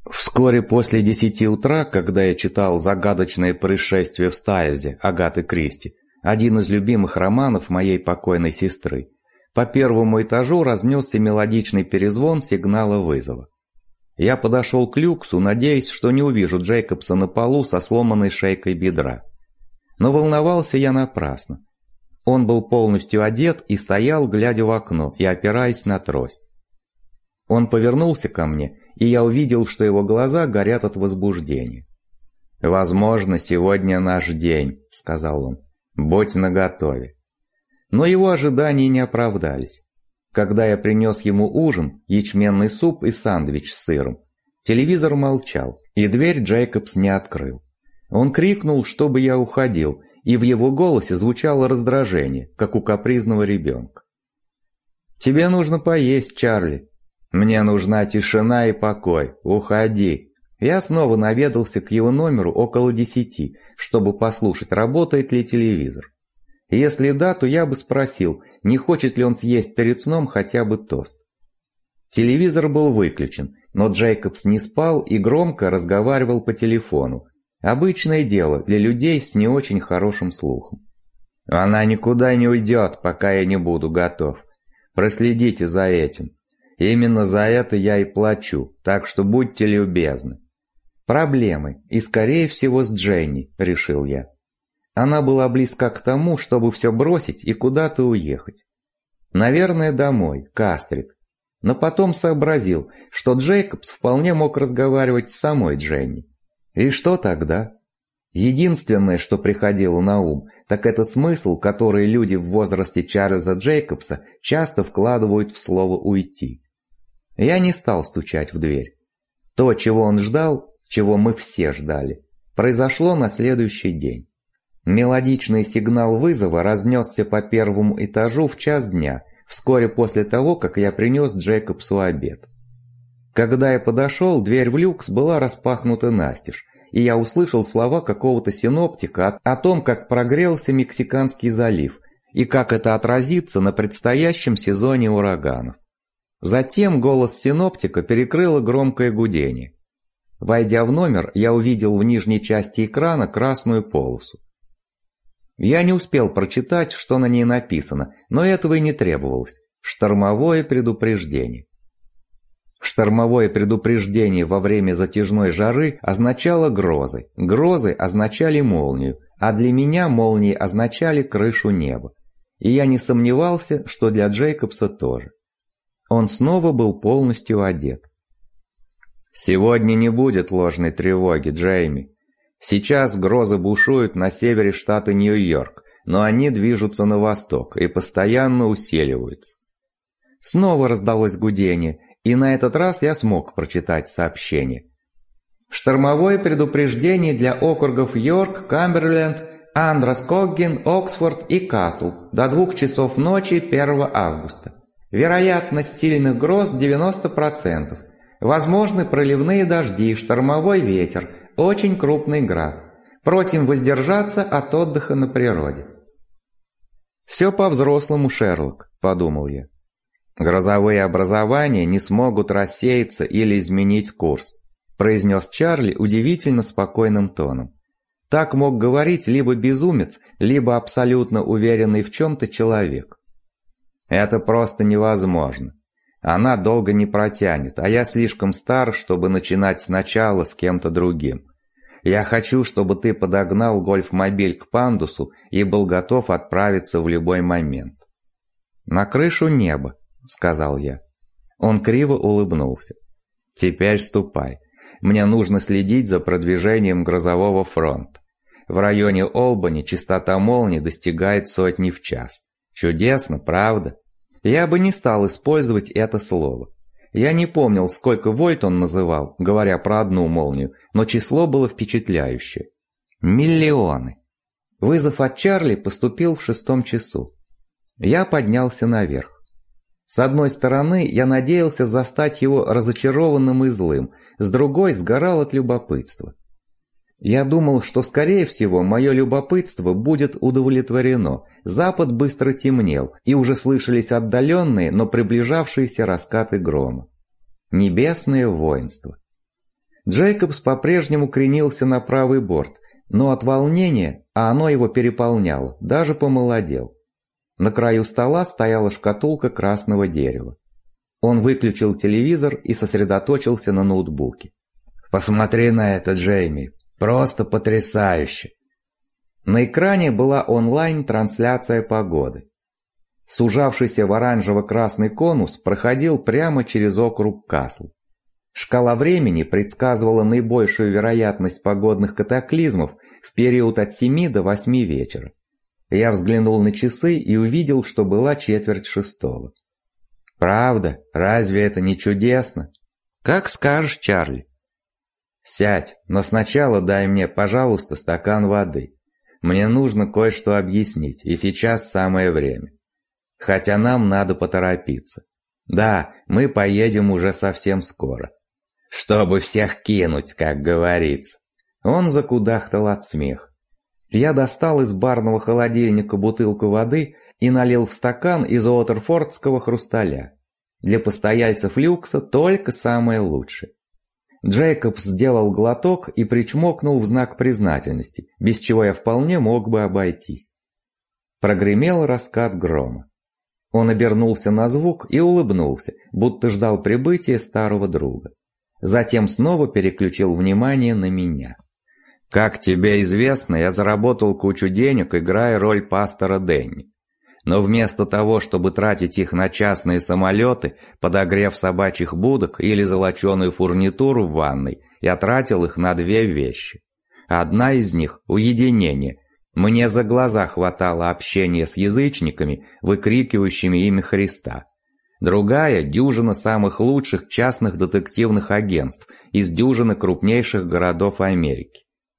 Вскоре после 10 утра, когда я читал «Загадочное происшествие в Стайлзе» Агаты Кристи, один из любимых романов моей покойной сестры, по первому этажу разнесся мелодичный перезвон сигнала вызова. Я подошел к люксу, надеясь, что не увижу Джейкобса на полу со сломанной шейкой бедра. Но волновался я напрасно. Он был полностью одет и стоял, глядя в окно и опираясь на трость. Он повернулся ко мне, и я увидел, что его глаза горят от возбуждения. «Возможно, сегодня наш день», — сказал он. «Будь наготове». Но его ожидания не оправдались. Когда я принес ему ужин, ячменный суп и сэндвич с сыром, телевизор молчал, и дверь Джейкобс не открыл. Он крикнул, чтобы я уходил, и в его голосе звучало раздражение, как у капризного ребенка. «Тебе нужно поесть, Чарли». «Мне нужна тишина и покой. Уходи». Я снова наведался к его номеру около 10, чтобы послушать, работает ли телевизор. Если да, то я бы спросил, не хочет ли он съесть перед сном хотя бы тост. Телевизор был выключен, но Джейкобс не спал и громко разговаривал по телефону. Обычное дело для людей с не очень хорошим слухом. «Она никуда не уйдет, пока я не буду готов. Проследите за этим. Именно за это я и плачу, так что будьте любезны». Проблемы, и скорее всего с Дженни, решил я. Она была близка к тому, чтобы все бросить и куда-то уехать. Наверное, домой, к Астрид. Но потом сообразил, что Джейкобс вполне мог разговаривать с самой Дженни. И что тогда? Единственное, что приходило на ум, так это смысл, который люди в возрасте Чарльза Джейкобса часто вкладывают в слово «уйти». Я не стал стучать в дверь. То, чего он ждал, чего мы все ждали, произошло на следующий день. Мелодичный сигнал вызова разнесся по первому этажу в 1:00 дня, вскоре после того, как я принес Джейкобсу обед. Когда я подошел, дверь в люкс была распахнута настежь, и я услышал слова какого-то синоптика о том, как прогрелся Мексиканский залив, и как это отразится на предстоящем сезоне ураганов. Затем голос синоптика перекрыло громкое гудение. Войдя в номер, я увидел в нижней части экрана красную полосу. Я не успел прочитать, что на ней написано, но этого и не требовалось. Штормовое предупреждение. Штормовое предупреждение во время затяжной жары означало грозы. Грозы означали молнию, а для меня молнии означали крышу неба. И я не сомневался, что для Джейкобса тоже. Он снова был полностью одет. «Сегодня не будет ложной тревоги, Джейми. Сейчас грозы бушуют на севере штата Нью-Йорк, но они движутся на восток и постоянно усиливаются». Снова раздалось гудение, и на этот раз я смог прочитать сообщение. Штормовое предупреждение для округов Йорк, Камберленд, Андроскогген, Оксфорд и Касл до 2 часов ночи 1 августа. Вероятность сильных гроз 90%. Возможны проливные дожди, штормовой ветер, очень крупный град. Просим воздержаться от отдыха на природе. «Все по-взрослому, Шерлок», — подумал я. «Грозовые образования не смогут рассеяться или изменить курс», — произнес Чарли удивительно спокойным тоном. Так мог говорить либо безумец, либо абсолютно уверенный в чем-то человек. «Это просто невозможно. Она долго не протянет, а я слишком стар, чтобы начинать сначала с кем-то другим. Я хочу, чтобы ты подогнал гольф-мобиль к пандусу и был готов отправиться в любой момент». «На крышу неба», — сказал я. Он криво улыбнулся. «Теперь ступай. Мне нужно следить за продвижением грозового фронта. В районе Олбани частота молний достигает 100 в час. Чудесно, правда?» Я бы не стал использовать это слово. Я не помнил, сколько вольт он называл, говоря про одну молнию, но число было впечатляющее. Миллионы. Вызов от Чарли поступил в 6 часу. Я поднялся наверх. С одной стороны, я надеялся застать его разочарованным и злым, с другой сгорал от любопытства. Я думал, что, скорее всего, мое любопытство будет удовлетворено. Запад быстро темнел, и уже слышались отдаленные, но приближавшиеся раскаты грома. Небесное воинство. Джейкобс по-прежнему кренился на правый борт, но от волнения, а оно его переполняло, даже помолодел. На краю стола стояла шкатулка красного дерева. Он выключил телевизор и сосредоточился на ноутбуке. «Посмотри на это, Джейми! Просто потрясающе!» На экране была онлайн-трансляция погоды. Сужавшийся в оранжево-красный конус проходил прямо через округ Касл. Шкала времени предсказывала наибольшую вероятность погодных катаклизмов в период от 7 до 8 вечера. Я взглянул на часы и увидел, что была 5:45. «Правда? Разве это не чудесно?» «Как скажешь, Чарли». «Сядь, но сначала дай мне, пожалуйста, стакан воды. Мне нужно кое-что объяснить, и сейчас самое время. Хотя нам надо поторопиться. Да, мы поедем уже совсем скоро. Чтобы всех кинуть, как говорится». Он закудахтал от смеха. Я достал из барного холодильника бутылку воды и налил в стакан из уотерфордского хрусталя. Для постояльцев люкса только самое лучшее. Джейкобс сделал глоток и причмокнул в знак признательности, без чего я вполне мог бы обойтись. Прогремел раскат грома. Он обернулся на звук и улыбнулся, будто ждал прибытия старого друга. Затем снова переключил внимание на меня. «Как тебе известно, я заработал кучу денег, играя роль пастора Дэнни. Но вместо того, чтобы тратить их на частные самолеты, подогрев собачьих будок или золоченую фурнитуру в ванной, я тратил их на две вещи. Одна из них – уединение. Мне за глаза хватало общения с язычниками, выкрикивающими имя Христа. Другая – дюжина самых лучших частных детективных агентств из дюжины крупнейших городов Америки.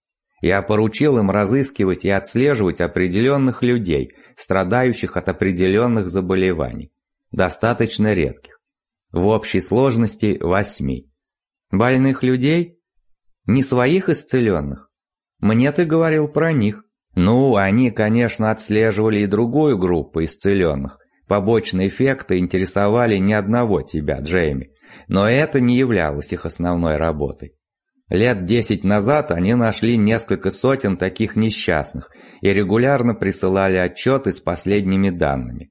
Я поручил им разыскивать и отслеживать определенных людей, страдающих от определенных заболеваний, достаточно редких. В общей сложности 8. Больных людей? Не своих исцеленных? Мне ты говорил про них. Ну, они, конечно, отслеживали и другую группу исцеленных. Побочные эффекты интересовали ни одного тебя, Джейми, но это не являлось их основной работой. Лет 10 назад они нашли несколько сотен таких несчастных и регулярно присылали отчеты с последними данными.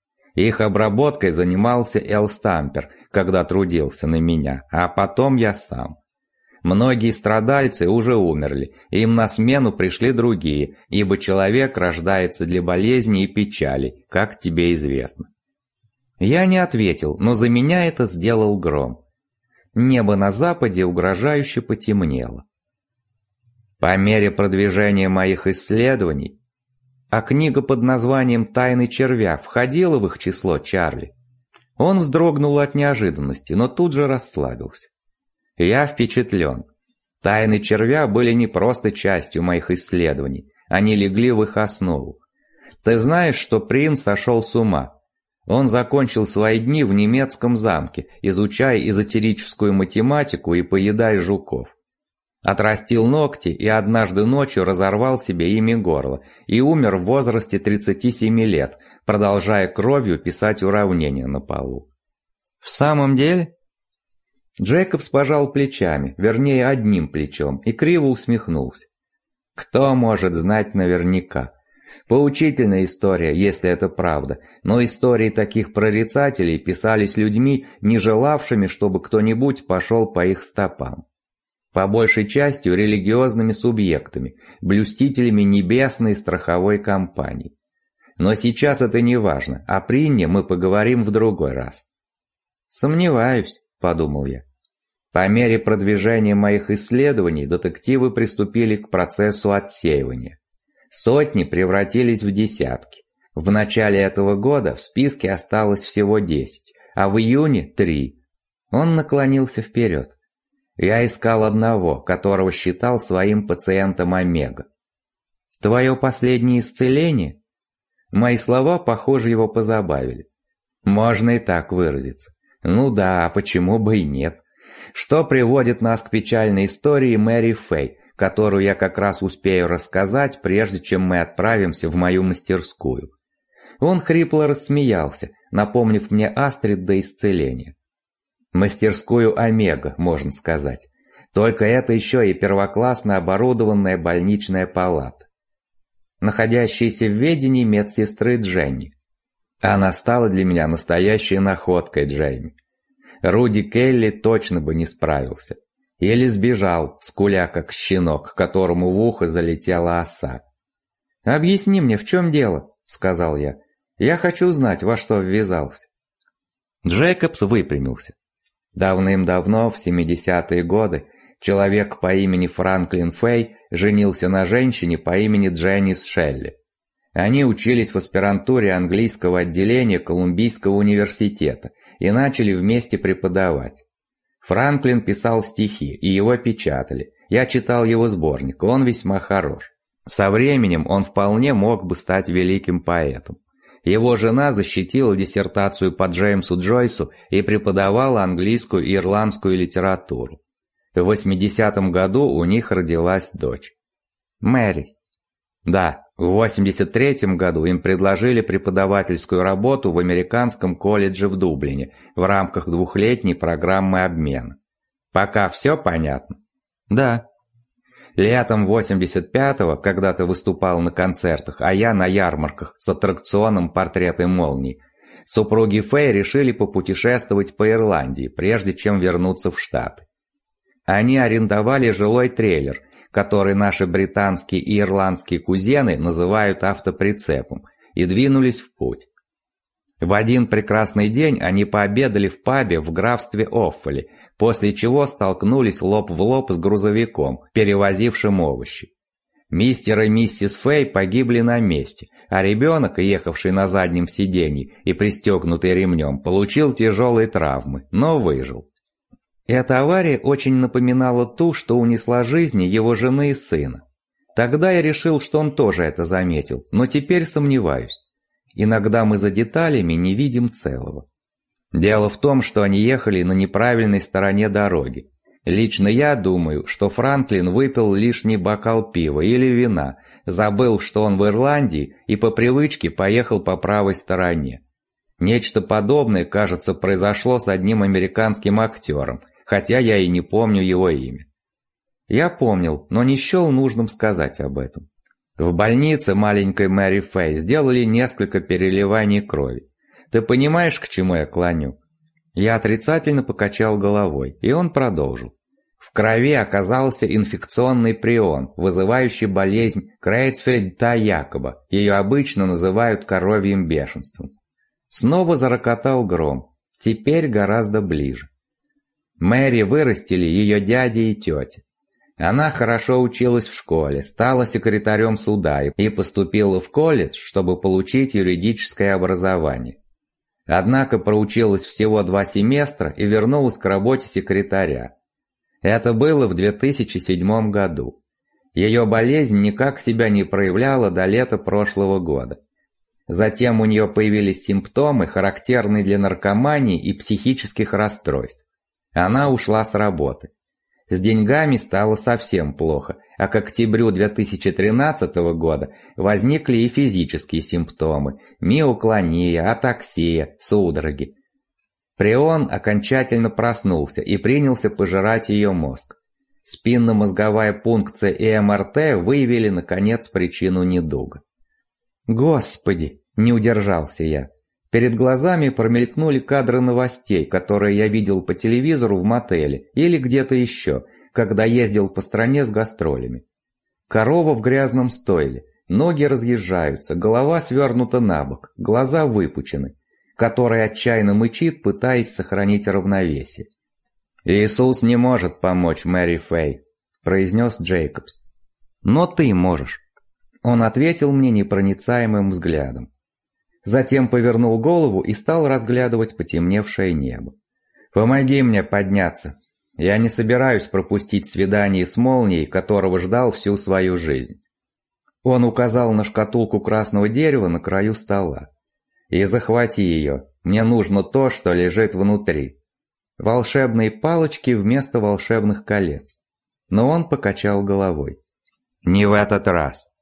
Их обработкой занимался Эл Стампер, когда трудился на меня, а потом я сам. Многие страдальцы уже умерли, и им на смену пришли другие, ибо человек рождается для болезни и печали, как тебе известно. Я не ответил, но за меня это сделал гром. Небо на западе угрожающе потемнело. По мере продвижения моих исследований, а книга под названием «Тайны червя» входила в их число, Чарли. Он вздрогнул от неожиданности, но тут же расслабился. Я впечатлен. Тайны червя были не просто частью моих исследований, они легли в их основу. Ты знаешь, что принц сошел с ума? Он закончил свои дни в немецком замке, изучая эзотерическую математику и поедая жуков. Отрастил ногти и однажды ночью разорвал себе ими горло и умер в возрасте 37 лет, продолжая кровью писать уравнения на полу. В самом деле? Джейкобс пожал плечами, вернее одним плечом, и криво усмехнулся. Кто может знать наверняка? Поучительная история, если это правда, но истории таких прорицателей писались людьми, не желавшими, чтобы кто-нибудь пошел по их стопам. По большей части религиозными субъектами, блюстителями небесной страховой компании. Но сейчас это не важно, о Принне мы поговорим в другой раз. «Сомневаюсь», — подумал я. По мере продвижения моих исследований детективы приступили к процессу отсеивания. Сотни превратились в десятки. В начале этого года в списке осталось всего 10, а в июне 3. Он наклонился вперед. Я искал одного, которого считал своим пациентом Омега. «Твое последнее исцеление?» Мои слова, похоже, его позабавили. Можно и так выразиться. Ну да, почему бы и нет? Что приводит нас к печальной истории Мэри Фэй, которую я как раз успею рассказать, прежде чем мы отправимся в мою мастерскую. Он хрипло рассмеялся, напомнив мне Астрид до исцеления. Мастерскую Омега, можно сказать. Только это еще и первоклассно оборудованная больничная палата, находящаяся в ведении медсестры Дженни. Она стала для меня настоящей находкой, Джейми. Руди Келли точно бы не справился. Или сбежал, скуля как щенок, которому в ухо залетела оса. «Объясни мне, в чем дело?» – сказал я. «Я хочу знать, во что ввязался». Джейкобс выпрямился. Давным-давно, в 70-е годы, человек по имени Франклин Фэй женился на женщине по имени Дженнис Шелли. Они учились в аспирантуре английского отделения Колумбийского университета и начали вместе преподавать. Франклин писал стихи, и его печатали. Я читал его сборник, он весьма хорош. Со временем он вполне мог бы стать великим поэтом. Его жена защитила диссертацию по Джеймсу Джойсу и преподавала английскую и ирландскую литературу. В 80-м году у них родилась дочь. Мэри. Да, в 83-м году им предложили преподавательскую работу в американском колледже в Дублине в рамках двухлетней программы обмена. Пока все понятно? Да. Летом 85-го, когда ты выступал на концертах, а я на ярмарках с аттракционом «Портреты молний», супруги Фэй решили попутешествовать по Ирландии, прежде чем вернуться в Штаты. Они арендовали жилой трейлер, который наши британские и ирландские кузены называют автоприцепом, и двинулись в путь. В один прекрасный день они пообедали в пабе в графстве Оффоли, после чего столкнулись лоб в лоб с грузовиком, перевозившим овощи. Мистер и миссис Фэй погибли на месте, а ребенок, ехавший на заднем сиденье и пристегнутый ремнем, получил тяжелые травмы, но выжил. Эта авария очень напоминала ту, что унесла жизни его жены и сына. Тогда я решил, что он тоже это заметил, но теперь сомневаюсь. Иногда мы за деталями не видим целого. Дело в том, что они ехали на неправильной стороне дороги. Лично я думаю, что Франклин выпил лишний бокал пива или вина, забыл, что он в Ирландии, и по привычке поехал по правой стороне. Нечто подобное, кажется, произошло с одним американским актером, хотя я и не помню его имя. Я помнил, но не счел нужным сказать об этом. В больнице маленькой Мэри Фэй сделали несколько переливаний крови. Ты понимаешь, к чему я клоню? Я отрицательно покачал головой, и он продолжил. В крови оказался инфекционный прион, вызывающий болезнь Крейцфельда-Якоба. Ее обычно называют коровьим бешенством. Снова зарокотал гром, теперь гораздо ближе. Мэри вырастили ее дядя и тетя. Она хорошо училась в школе, стала секретарем суда и поступила в колледж, чтобы получить юридическое образование. Однако проучилась всего 2 семестра и вернулась к работе секретаря. Это было в 2007 году. Ее болезнь никак себя не проявляла до лета прошлого года. Затем у нее появились симптомы, характерные для наркомании и психических расстройств. Она ушла с работы. С деньгами стало совсем плохо, а к октябрю 2013 года возникли и физические симптомы – миоклония, атаксия, судороги. Прион окончательно проснулся и принялся пожирать ее мозг. Спинномозговая пункция и МРТ выявили, наконец, причину недуга. Господи, не удержался я. Перед глазами промелькнули кадры новостей, которые я видел по телевизору в мотеле или где-то еще, когда ездил по стране с гастролями. Корова в грязном стойле, ноги разъезжаются, голова свернута на бок, глаза выпучены, который отчаянно мычит, пытаясь сохранить равновесие. «Иисус не может помочь Мэри Фэй», – произнес Джейкобс. «Но ты можешь». Он ответил мне непроницаемым взглядом. Затем повернул голову и стал разглядывать потемневшее небо. «Помоги мне подняться. Я не собираюсь пропустить свидание с молнией, которого ждал всю свою жизнь». Он указал на шкатулку красного дерева на краю стола. «И захвати ее. Мне нужно то, что лежит внутри». Волшебные палочки вместо волшебных колец. Но он покачал головой. «Не в этот раз.